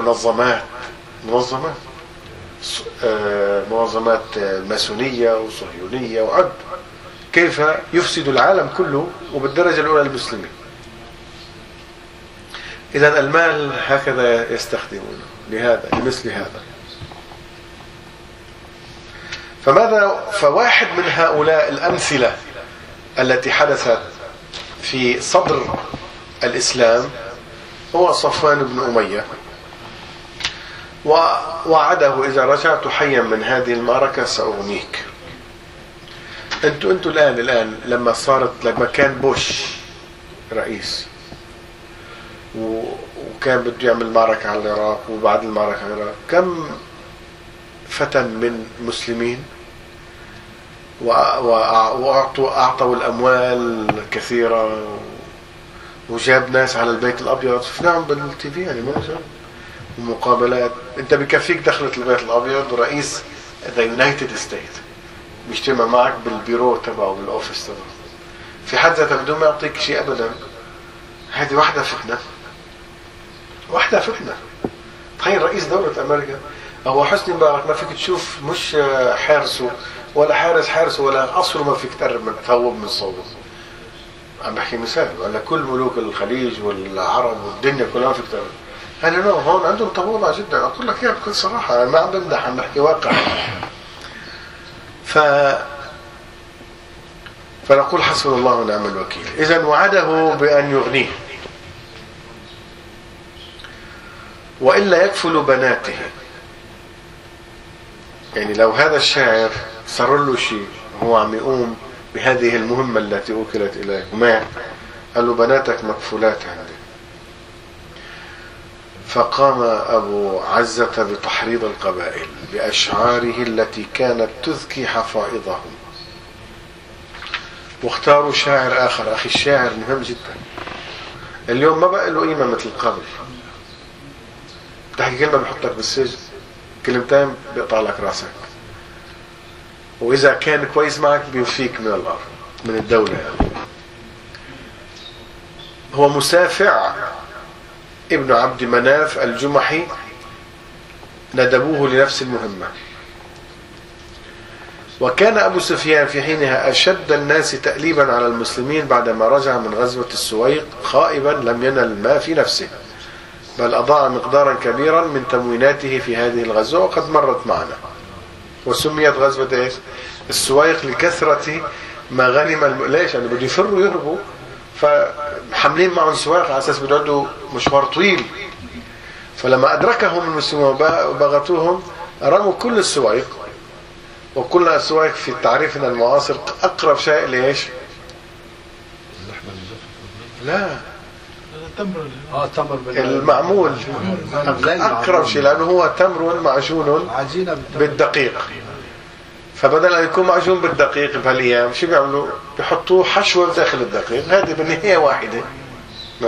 منظمات ماسونية وصهيونية وعد كيف يفسد العالم كله وبالدرجة الأولى المسلمين. إذن المال هكذا يستخدمونه لمثل هذا. فواحد من هؤلاء الأمثلة التي حدثت في صدر الإسلام هو صفوان بن أمية، ووعده إذا رجعت حيا من هذه المعركة سأغنيك. أنتوا الآن لما كان بوش رئيس وكان بده يعمل معركة على العراق، وبعد المعركة على العراق كم فتن من مسلمين وأعطوا الأموال كثيرة وجاب ناس على البيت الأبيض. شفناهم بالتي في يعني ومقابلات. أنت بكفيك دخلت البيت الأبيض ورئيس the United States بيجتمع معك بالبيرو تبعه بالأوفيس تبعه، في حد ذاته بدون ما يعطيك شيء أبدا. هذه واحدة فتنة. تخيل رئيس دولة أمريكا هو حسني مبارك، ما فيك تشوف مش حارسه ولا حارس ولا قصره، ما فيك تقرب من تهوب من صوبه. عم بحكي مثال، ولا كل ملوك الخليج والعرب والدنيا كلها ما فيك تقرب. أنا هون عندهم تواضع جدا، أقول لك إياها بكل صراحة، أنا ما عم بمدح، عم بحكي واقع. فنقول حسبنا الله ونعم الوكيل. إذن وعده بأن يغنيه وإلا يكفل بناته. يعني لو هذا الشاعر صار له شيء هو عم يقوم بهذه المهمة التي أوكلت إليه ومات، قال له بناتك مكفولات عندي. فقام أبو عزة بتحريض القبائل بأشعاره التي كانت تذكي حفائضهم، واختاروا شاعر آخر. أخي الشاعر مهم جدا. اليوم ما بقى له قيمة مثل قبل. تحكي كلمة بحطك بالسجن، كلمتين بيقطع لك راسك، وإذا كان كويس معك بيوفيك من الأرض من الدولة يعني. هو مسافع ابن عبد مناف الجمحي، ندبوه لنفس المهمة. وكان أبو سفيان في حينها أشد الناس تأليبا على المسلمين بعدما رجع من غزوة السويق خائبا لم ينل ما في نفسه، بل أضاع مقدارا كبيرا من تمويناته في هذه الغزوة وقد مرت معنا. وسميت غزوة إيش؟ السويق لكثرة ما غنم ليش؟ يعني بده يفروا يهربوا، فحملين معهم سواق على أساس بده يعدوا مشوار طويل. فلما أدركهم المسلمون وبغتوهم رموا كل السواق. وكل السواق في تعريفنا المعاصر أقرب شيء لإيش؟ لا تمر المعمول أقرب شيء، لأنه هو تمر معجون بالدقيق. فبدل أن يكون معجون بالدقيق بهالأيام شو بيعملوا؟ بيحطوه حشوة داخل الدقيق. هذه بالنهاية واحدة. نعم.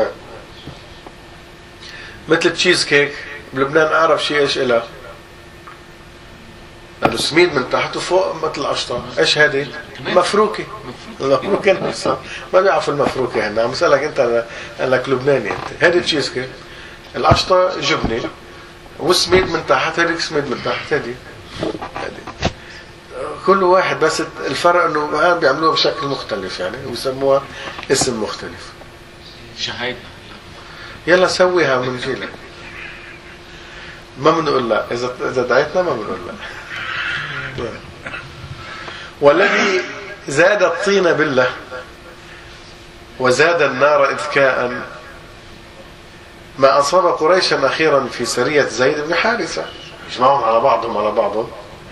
مثل تشيز كيك بلبنان أعرف شيء إيش إله؟ لأنه سميد من تحت وفوق مثل القشطة. إيش هذه؟ مفروكة. المفروكة نفسها ما بيعرفوا المفروكة هنا. عم بسألك أنت لك لبناني أنت. هذه تشيز كيك، القشطة جبنة والسميد من تحت، هذيك سميد من تحت، هذه كل واحد، بس الفرق انه بيعملوها بشكل مختلف يعني ويسموها اسم مختلف. شهيد يلا سويها من جيلك. ما بنقول لا، اذا دعيتنا ما بنقول لا. والذي زاد الطين بالله وزاد النار إذكاء ما أصاب قريشا أخيرا في سرية زيد بن حارثة، يجمعهم على بعضهم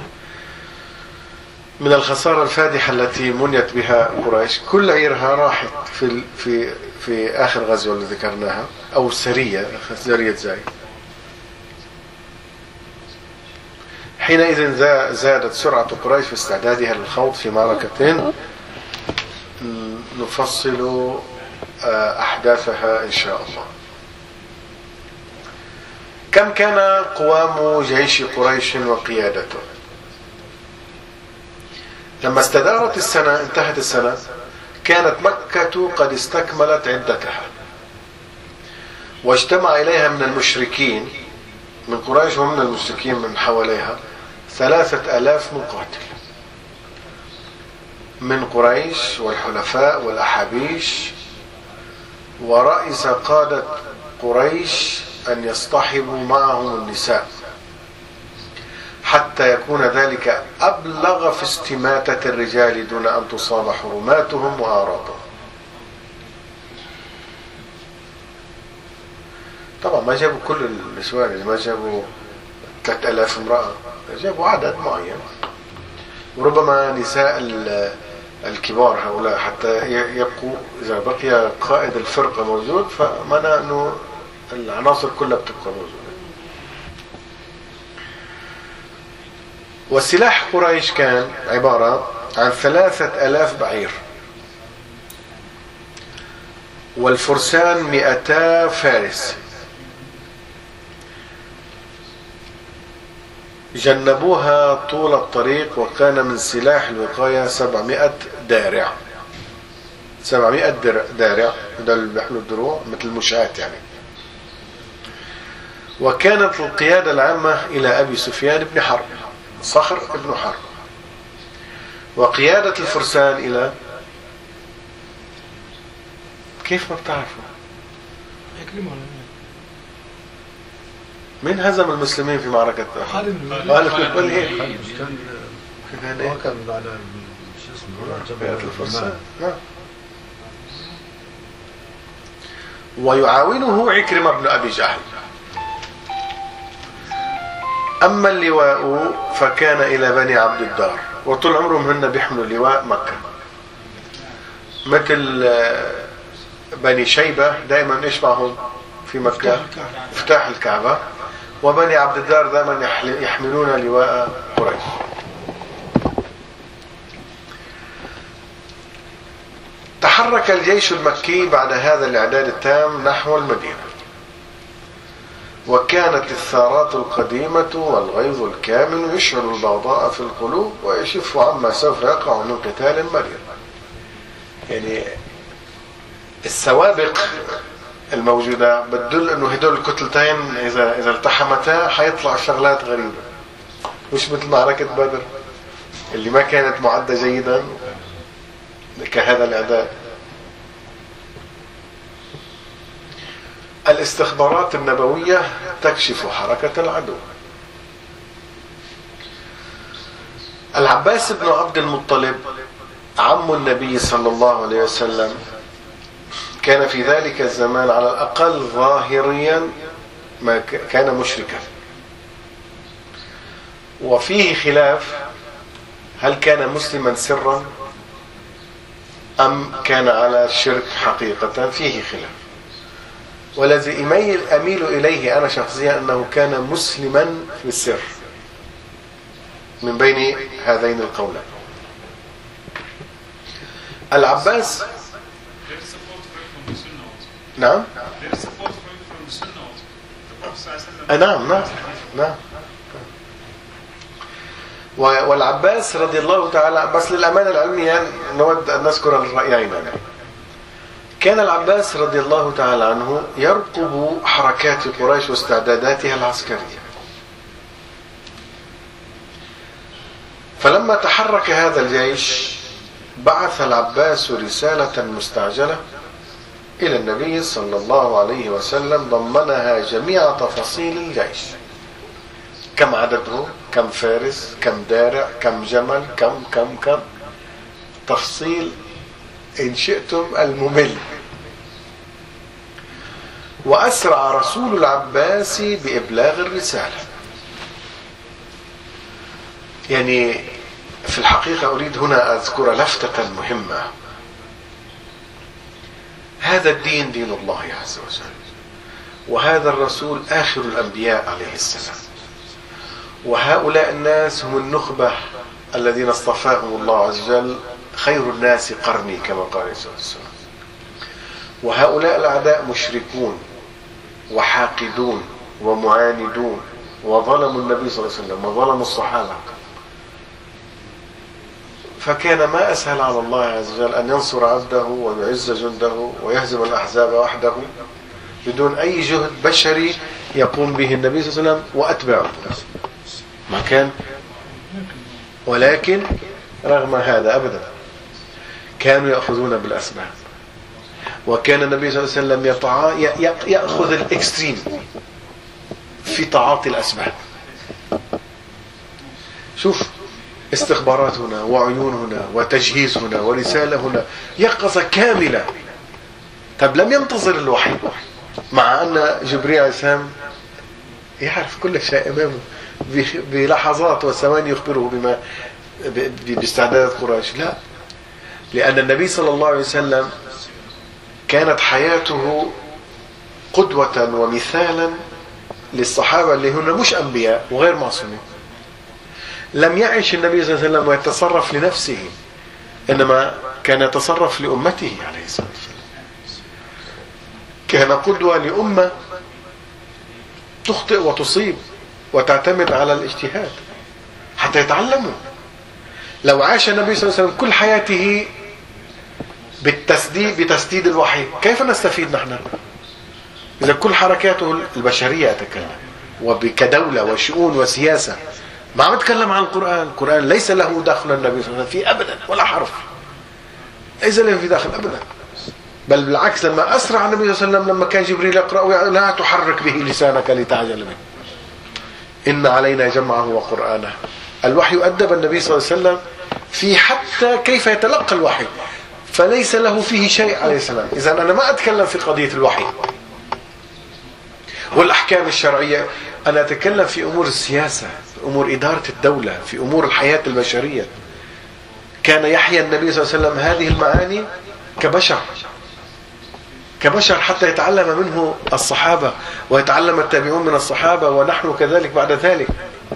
من الخسارة الفادحة التي منيت بها قريش. كل عيرها راحت في آخر غزوة اللي ذكرناها، أو سرية زيد. حينئذ زادت سرعة قريش في استعدادها للخوض في معركة نفصل أحداثها إن شاء الله. كم كان قوام جيش قريش وقيادته؟ لما استدارت السنة، انتهت السنة، كانت مكة قد استكملت عدتها، واجتمع إليها من المشركين من قريش ومن المشركين من حواليها 3000 مقاتل من قريش والحلفاء والأحابيش. ورئيس قادة قريش أن يصطحبوا معهم النساء حتى يكون ذلك أبلغ في استماتة الرجال دون أن تصاب حرماتهم وأعراضهم. طبعا ما جابوا كل النسوان، ما جابوا 3000 امرأة، جابوا عدد معين، وربما نساء الكبار هؤلاء حتى يبقوا، إذا بقي قائد الفرقة موجود فمعنى أنه العناصر كلها بتبقى موجودة. وسلاح قريش كان عبارة عن 3000 بعير، والفرسان 200 فارس، جنبوها طول الطريق، وكان من سلاح الوقاية 700 دارع. 700 دارع، ده اللي بيحملوا الدروع مثل المشاة يعني. وكانت القيادة العامة إلى أبي سفيان بن حرب، صخر بن حرب، وقيادة الفرسان إلى، كيف ما بتعرفوا؟ من هزم المسلمين في معركة خالد بن الوليد؟ كان على شو اسمه قيادة الفرسان. ويعاونه عكرمة بن أبي جهل. أما اللواء فكان إلى بني عبد الدار، وطول عمرهم هن بيحملوا لواء مكة، مثل بني شيبة دائما إيش معهم في مكة؟ مفتاح الكعبة. وبني عبد الدار دائما يحملون لواء قريش. تحرك الجيش المكي بعد هذا الإعداد التام نحو المدينة، وكانت الثارات القديمة والغيظ الكامن يشعل البغضاء في القلوب ويشف عما سوف يقع من قتال مرير. يعني السوابق الموجودة بتدل انه هدول الكتلتين اذا التحمتا حيطلع شغلات غريبة، مش مثل معركة بدر اللي ما كانت معدة جيدا كهذا الاعداد. الاستخبارات النبوية تكشف حركة العدو. العباس بن عبد المطلب عم النبي صلى الله عليه وسلم كان في ذلك الزمان على الأقل ظاهريا ما كان مشركا، وفيه خلاف هل كان مسلما سرا أم كان على الشرك حقيقة، فيه خلاف. والذي أميل إليه أنا شخصيا أنه كان مسلما في السر من بين هذين القولين. العباس نعم نعم. والعباس رضي الله تعالى، بس للأمانة العلمية نود أن نذكر الرأيين. كان العباس رضي الله تعالى عنه يرقب حركات قريش واستعداداتها العسكرية، فلما تحرك هذا الجيش بعث العباس رسالة مستعجلة إلى النبي صلى الله عليه وسلم ضمنها جميع تفاصيل الجيش، كم عدده، كم فارس، كم دارع، كم جمل، كم تفصيل إن شئتم الممل. وأسرع رسول العباس بإبلاغ الرسالة. يعني في الحقيقة أريد هنا أذكر لفتة مهمة. هذا الدين دين الله عز وجل، وهذا الرسول آخر الأنبياء عليه السلام، وهؤلاء الناس هم النخبة الذين اصطفاهم الله عز وجل، خير الناس قرني كما قال عليه الصلاة والسلام. وهؤلاء الأعداء مشركون وحاقدون ومعاندون، وظلموا النبي صلى الله عليه وسلم وظلموا الصحابة. فكان ما أسهل على الله عز وجل أن ينصر عبده ويعز جنده ويهزم الأحزاب وحده بدون أي جهد بشري يقوم به النبي صلى الله عليه وسلم وأتباعه. ما كان، ولكن رغم هذا أبدا كانوا يأخذون بالأسباب. وكان النبي صلى الله عليه وسلم يأخذ الإكستريم في تعاطي الأسباب. شوف استخبارات هنا وعيون هنا وتجهيز هنا ورسالة هنا، يقظة كاملة. طب لم ينتظر الوحي، مع أن جبريل عليه السلام يعرف كل شيء أمامه بلحظات وثواني، يخبره بما باستعدادات قريش. لا، لأن النبي صلى الله عليه وسلم كانت حياته قدوة ومثالا للصحابة اللي هنا مش أنبياء وغير معصومين. لم يعيش النبي صلى الله عليه وسلم ويتصرف لنفسه، إنما كان يتصرف لأمته عليه الصلاة والسلام. كان قدوة لأمة تخطئ وتصيب وتعتمد على الاجتهاد حتى يتعلموا. لو عاش النبي صلى الله عليه وسلم كل حياته بتسديد الوحي، كيف نستفيد نحن؟ إذا كل حركاته البشرية أتكلم، وكدولة وشؤون وسياسة، ما عم يتكلم عن القرآن. القرآن ليس له دخل النبي صلى الله عليه وسلم فيه أبدا ولا حرف، ليس له في داخل أبدا. بل بالعكس، لما أسرع النبي صلى الله عليه وسلم لما كان جبريل يقرأ لا تحرك به لسانك لتعجل به، إن علينا جمعه وقرآنه. الوحي أدب النبي صلى الله عليه وسلم في حتى كيف يتلقى الوحي، فليس له فيه شيء عليه السلام. إذا أنا ما أتكلم في قضية الوحي والأحكام الشرعية، أنا أتكلم في أمور السياسة، في أمور إدارة الدولة، في أمور الحياة البشرية. كان يحيى النبي صلى الله عليه وسلم هذه المعاني كبشر حتى يتعلم منه الصحابة ويتعلم التابعون من الصحابة، ونحن كذلك بعد ذلك.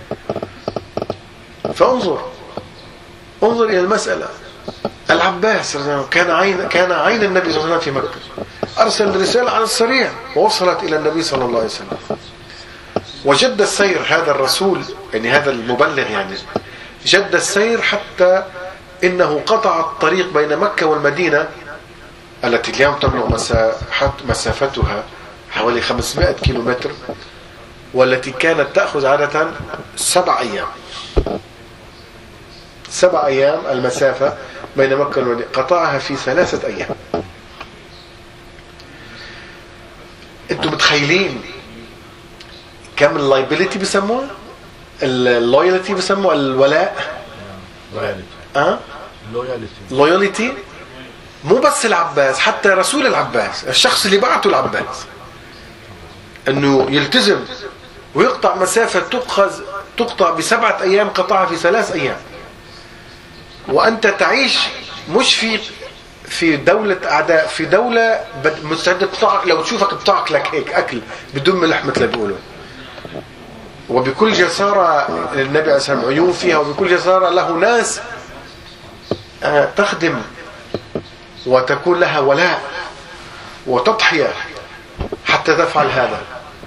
فانظر إلى المسألة. العباس كان عين النبي صلى الله عليه وسلم في مكة، أرسل رسالة على السريع ووصلت إلى النبي صلى الله عليه وسلم. وجد السير هذا الرسول، يعني هذا المبلغ، يعني جد السير حتى إنه قطع الطريق بين مكة والمدينة التي اليوم تبلغ مسافتها حوالي 500 كيلومتر، والتي كانت تأخذ عادة 7 أيام. 7 أيام المسافة بين مكة والمدينة، قطعها في 3 أيام. انتم متخيلين كم اللايبيليتي بيسموها، اللويالتي بيسموها، الولاء، لويالتي. مو بس العباس، حتى رسول العباس، الشخص اللي بعته العباس، انه يلتزم ويقطع مسافة تقطع ب7 أيام، قطعها في 3 أيام. وأنت تعيش مش في دولة أعداء، في دولة مستعدة تقطعك، لو تشوفك بتقطعك لك هيك أكل بدون ملح مثل بيقولوا. وبكل جسارة النبي عليه السلام عيون فيها، وبكل جسارة له ناس تخدم وتكون لها ولاء وتضحية حتى تفعل هذا.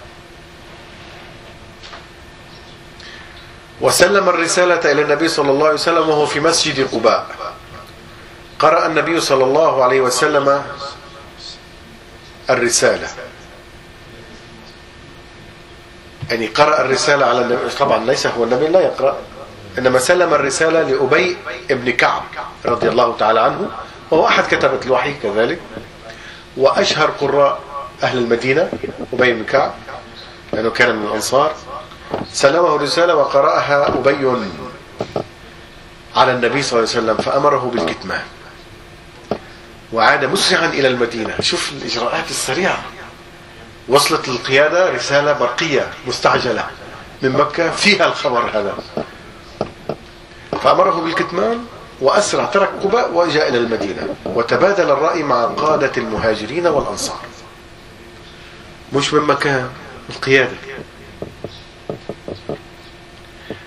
وسلم الرسالة إلى النبي صلى الله عليه وسلم وهو في مسجد قباء. قرأ النبي صلى الله عليه وسلم الرسالة، يعني قرأ الرسالة على النبي. طبعا ليس هو النبي لا يقرأ، إنما سلم الرسالة لأبي ابن كعب رضي الله تعالى عنه، وهو أحد كتبة الوحي كذلك، وأشهر قراء أهل المدينة أبي بن كعب لأنه كان من الأنصار. سلمه الرسالة وقرأها أبي على النبي صلى الله عليه وسلم، فأمره بالكتمان وعاد مسرعا إلى المدينة. شوف الإجراءات السريعة. وصلت للقيادة رسالة برقية مستعجلة من مكة فيها الخبر هذا، فأمره بالكتمان وأسرع، ترك قباء وجاء إلى المدينة، وتبادل الرأي مع قادة المهاجرين والأنصار. مش من مكان القيادة.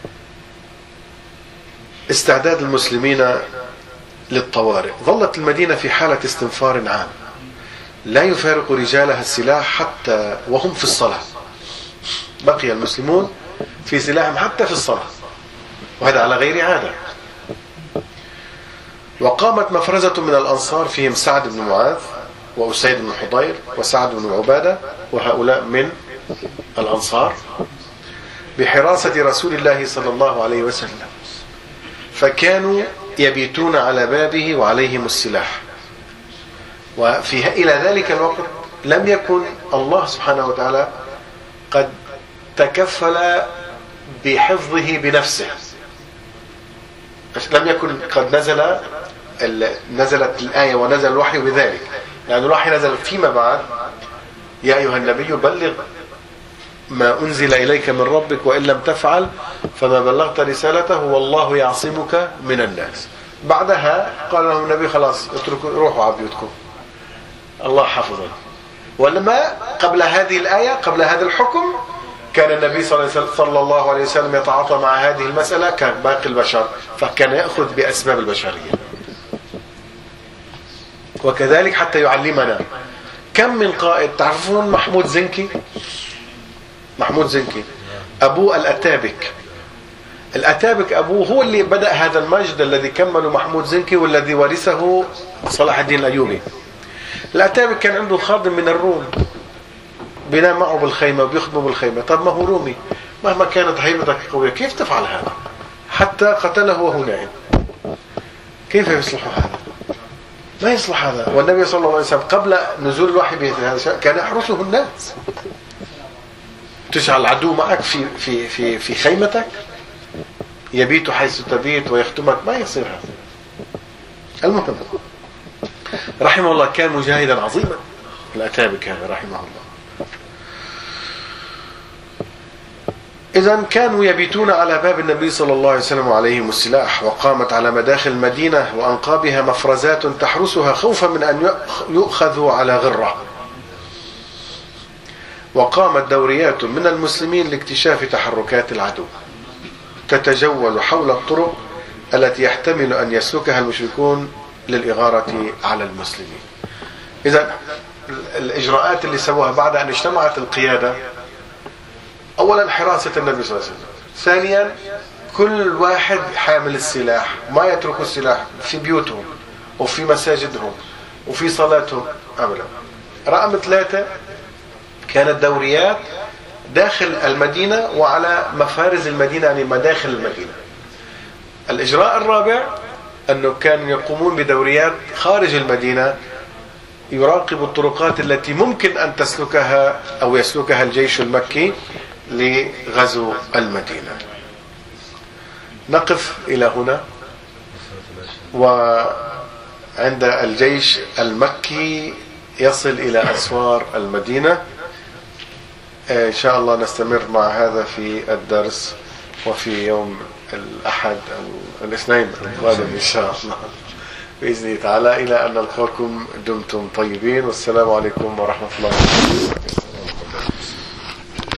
استعداد المسلمين للطوارئ. ظلت المدينة في حالة استنفار عام، لا يفارق رجالها السلاح حتى وهم في الصلاة. بقي المسلمون في سلاحهم حتى في الصلاة، وهذا على غير عادة. وقامت مفرزة من الأنصار فيهم سعد بن معاذ وأسيد بن حضير وسعد بن عبادة، وهؤلاء من الأنصار، بحراسة رسول الله صلى الله عليه وسلم، فكانوا يبيتون على بابه وعليهم السلاح. إلى ذلك الوقت لم يكن الله سبحانه وتعالى قد تكفل بحفظه بنفسه، لم يكن قد نزلت الآية ونزل الوحي بذلك، يعني الوحي نزل فيما بعد: يا أيها النبي بلغ ما أنزل إليك من ربك وإن لم تفعل فما بلغت رسالته والله يعصمك من الناس. بعدها قال لهم النبي: خلاص اتركوا، روحوا على بيوتكم، الله حفظنا. ولما قبل هذه الآية، قبل هذا الحكم، كان النبي صلى الله عليه وسلم يتعاطى مع هذه المسألة كباقي البشر، فكان يأخذ بأسباب البشرية. وكذلك حتى يعلمنا. كم من قائد، تعرفون محمود زنكي أبوه الأتابك أبوه هو اللي بدأ هذا المجد الذي كمله محمود زنكي والذي ورثه صلاح الدين الأيوبي. الأتابك كان عنده خادم من الروم بينام معه بالخيمة وبيخدمه بالخيمة. طب ما هو رومي، مهما كانت هيبتك قوية كيف تفعل هذا؟ حتى قتله وهو نائم. كيف يصلح هذا؟ ما يصلح هذا. والنبي صلى الله عليه وسلم قبل نزول الوحي بهذا كان يحرسه الناس. تجعل العدو معك في خيمتك، يبيت حيث تبيت ويختمك، ما يصير هذا. المهم، رحمه الله كان مجاهدا عظيما الأتابك هذا رحمه الله. إذن كانوا يبيتون على باب النبي صلى الله عليه وسلم وعليهم السلاح. وقامت على مداخل المدينة وأنقابها مفرزات تحرسها خوفا من أن يؤخذوا على غرة. وقامت دوريات من المسلمين لاكتشاف تحركات العدو، تتجول حول الطرق التي يحتمل أن يسلكها المشركون للإغارة على المسلمين. إذن الإجراءات اللي سووها بعد أن اجتمعت القيادة: أولا حراسة النبي صلى الله عليه وسلم، ثانيا كل واحد حامل السلاح، ما يتركوا السلاح في بيوتهم وفي مساجدهم وفي صلاتهم أبدا. رقم 3 كانت دوريات داخل المدينة وعلى مفارز المدينة، يعني مداخل المدينة. الإجراء الرابع أنه كانوا يقومون بدوريات خارج المدينة، يراقب الطرقات التي ممكن أن تسلكها أو يسلكها الجيش المكي لغزو المدينة. نقف إلى هنا. وعند الجيش المكي يصل إلى أسوار المدينة، إن شاء الله نستمر مع هذا في الدرس وفي يوم الأحد أو الاثنين القادم إن شاء الله بإذن الله تعالى. إلى أن نلقاكم دمتم طيبين، والسلام عليكم ورحمة الله وبركاته.